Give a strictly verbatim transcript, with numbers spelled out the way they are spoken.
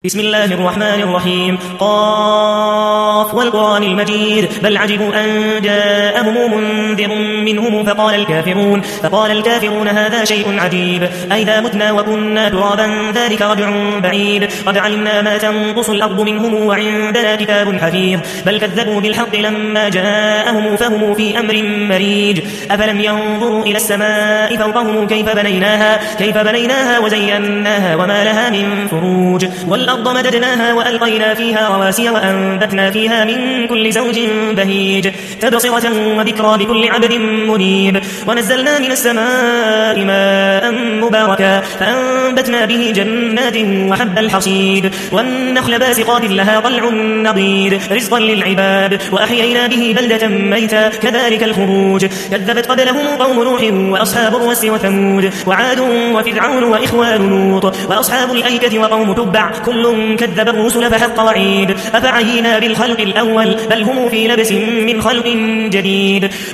بسم الله الرحمن الرحيم قاف والقرآن المجيد بل عجبوا أن جاءهم منذر منهم فقال الكافرون فقال الكافرون هذا شيء عجيب أئذا متنا وكنا ترابا ذلك رجع بعيد قد علمنا ما تنقص الأرض منهم وعندنا كتاب حفيظ بل كذبوا بالحق لما جاءهم فهم في أمر مريج أفلم ينظروا إلى السماء فوقهم كيف بنيناها كيف بنيناها وزيناها وما لها من فروج والأرض مددناها وألقينا فيها رواسي وأنبتنا فيها من كل زوج بهيج تبصرة وذكرى لكل عبد منيب ونزلنا من السماء ماء مباركا فأنبتنا به جنات وحب الحصيد والنخل باسقات لها طلع نضيد رزقا للعباد وأحيينا به بلدة ميتا كذلك الخروج كذبت قبلهم قوم نوح وأصحاب الرس وثمود وعاد وفرعون وإخوان لوط وأصحاب الأيكة وقوم تبع كل كذب الرسل فحق وعيد أفعينا بالخلق الأول بل هم في لبس من خلق جديد